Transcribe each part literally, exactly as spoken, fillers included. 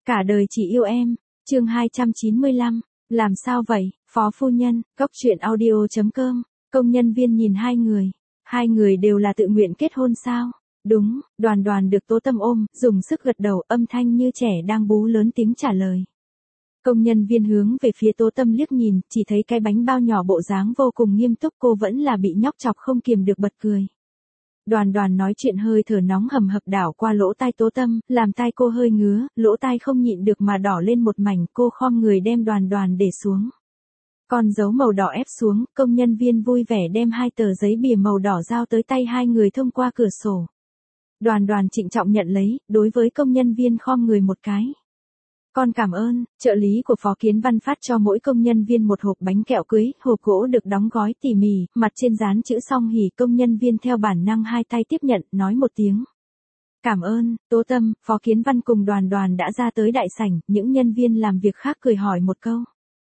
Cả đời chỉ yêu em, chương hai trăm chín mươi lăm, làm sao vậy, phó phu nhân, góc truyện audio chấm com, công nhân viên nhìn hai người, hai người đều là tự nguyện kết hôn sao? Đúng, Đoàn Đoàn được Tố Tâm ôm, dùng sức gật đầu, âm thanh như trẻ đang bú lớn tiếng trả lời. Công nhân viên hướng về phía Tố Tâm liếc nhìn, chỉ thấy cái bánh bao nhỏ bộ dáng vô cùng nghiêm túc, cô vẫn là bị nhóc chọc không kiềm được bật cười. Đoàn Đoàn nói chuyện hơi thở nóng hầm hập đảo qua lỗ tai Tố Tâm, làm tai cô hơi ngứa, lỗ tai không nhịn được mà đỏ lên một mảnh, cô khom người đem Đoàn Đoàn để xuống. Con dấu màu đỏ ép xuống, công nhân viên vui vẻ đem hai tờ giấy bìa màu đỏ giao tới tay hai người thông qua cửa sổ. Đoàn Đoàn trịnh trọng nhận lấy, đối với công nhân viên khom người một cái. Con cảm ơn, trợ lý của Phó Kiến Văn phát cho mỗi công nhân viên một hộp bánh kẹo cưới, hộp gỗ được đóng gói tỉ mỉ, mặt trên dán chữ song hỉ, công nhân viên theo bản năng hai tay tiếp nhận, nói một tiếng. Cảm ơn, Tố Tâm, Phó Kiến Văn cùng Đoàn Đoàn đã ra tới đại sảnh, những nhân viên làm việc khác cười hỏi một câu.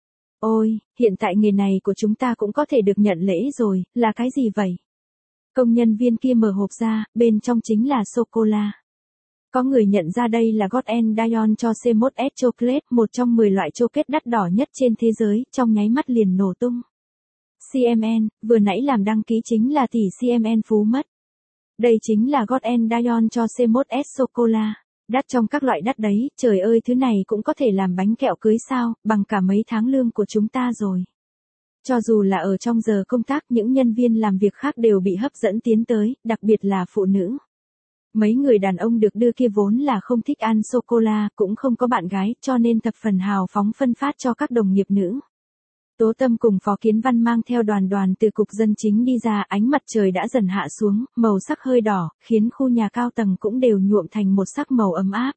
Ôi, hiện tại nghề này của chúng ta cũng có thể được nhận lễ rồi, là cái gì vậy? Công nhân viên kia mở hộp ra, bên trong chính là sô-cô-la. Có người nhận ra đây là God and Dion cho xê một ét Chocolate, một trong mười loại chocolate đắt đỏ nhất trên thế giới, trong nháy mắt liền nổ tung. xê em en, vừa nãy làm đăng ký chính là tỷ xê em en phú mất. Đây chính là God and Dion cho xê một ét Sô-cô-la. Đắt trong các loại đắt đấy, trời ơi thứ này cũng có thể làm bánh kẹo cưới sao, bằng cả mấy tháng lương của chúng ta rồi. Cho dù là ở trong giờ công tác, những nhân viên làm việc khác đều bị hấp dẫn tiến tới, đặc biệt là phụ nữ. Mấy người đàn ông được đưa kia vốn là không thích ăn sô-cô-la, cũng không có bạn gái, cho nên thập phần hào phóng phân phát cho các đồng nghiệp nữ. Tố Tâm cùng Phó Kiến Văn mang theo Đoàn Đoàn từ cục dân chính đi ra, ánh mặt trời đã dần hạ xuống, màu sắc hơi đỏ, khiến khu nhà cao tầng cũng đều nhuộm thành một sắc màu ấm áp.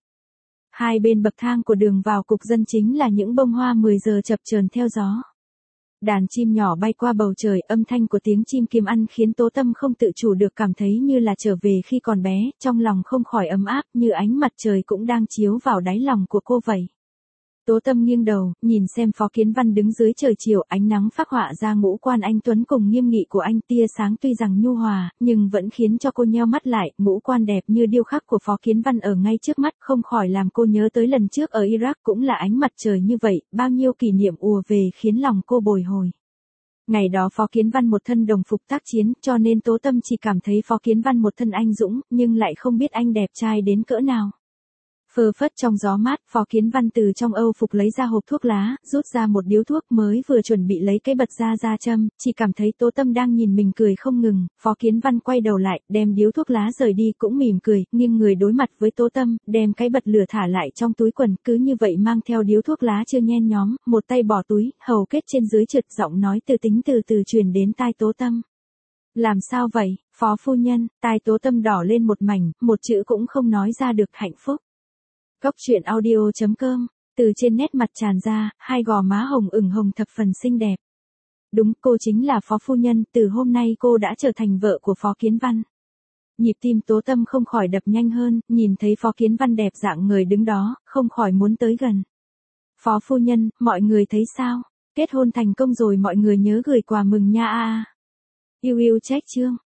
Hai bên bậc thang của đường vào cục dân chính là những bông hoa mười giờ chập chờn theo gió. Đàn chim nhỏ bay qua bầu trời, âm thanh của tiếng chim kiếm ăn khiến Tố Tâm không tự chủ được cảm thấy như là trở về khi còn bé, trong lòng không khỏi ấm áp, như ánh mặt trời cũng đang chiếu vào đáy lòng của cô vậy. Tố Tâm nghiêng đầu, nhìn xem Phó Kiến Văn đứng dưới trời chiều, ánh nắng phác họa ra ngũ quan anh tuấn cùng nghiêm nghị của anh, tia sáng tuy rằng nhu hòa, nhưng vẫn khiến cho cô nheo mắt lại, ngũ quan đẹp như điêu khắc của Phó Kiến Văn ở ngay trước mắt, không khỏi làm cô nhớ tới lần trước ở Iraq cũng là ánh mặt trời như vậy, bao nhiêu kỷ niệm ùa về khiến lòng cô bồi hồi. Ngày đó Phó Kiến Văn một thân đồng phục tác chiến, cho nên Tố Tâm chỉ cảm thấy Phó Kiến Văn một thân anh dũng, nhưng lại không biết anh đẹp trai đến cỡ nào. Phơ phất trong gió mát, Phó Kiến Văn từ trong âu phục lấy ra hộp thuốc lá, rút ra một điếu thuốc, mới vừa chuẩn bị lấy cái bật ra ra châm, chỉ cảm thấy Tố Tâm đang nhìn mình cười không ngừng, Phó Kiến Văn quay đầu lại, đem điếu thuốc lá rời đi cũng mỉm cười, nghiêng người đối mặt với Tố Tâm, đem cái bật lửa thả lại trong túi quần, cứ như vậy mang theo điếu thuốc lá chưa nhen nhóm, một tay bỏ túi, hầu kết trên dưới trượt, giọng nói từ tính từ từ truyền đến tai Tố Tâm. Làm sao vậy, Phó phu nhân? Tai Tố Tâm đỏ lên một mảnh, một chữ cũng không nói ra được, hạnh phúc. Góc truyện audio chấm com, từ trên nét mặt tràn ra, hai gò má hồng ửng hồng thập phần xinh đẹp. Đúng, cô chính là Phó phu nhân, từ hôm nay cô đã trở thành vợ của Phó Kiến Văn. Nhịp tim Tố Tâm không khỏi đập nhanh hơn, nhìn thấy Phó Kiến Văn đẹp dạng người đứng đó, không khỏi muốn tới gần. Phó phu nhân, mọi người thấy sao? Kết hôn thành công rồi, mọi người nhớ gửi quà mừng nha a. Yêu yêu trách chương.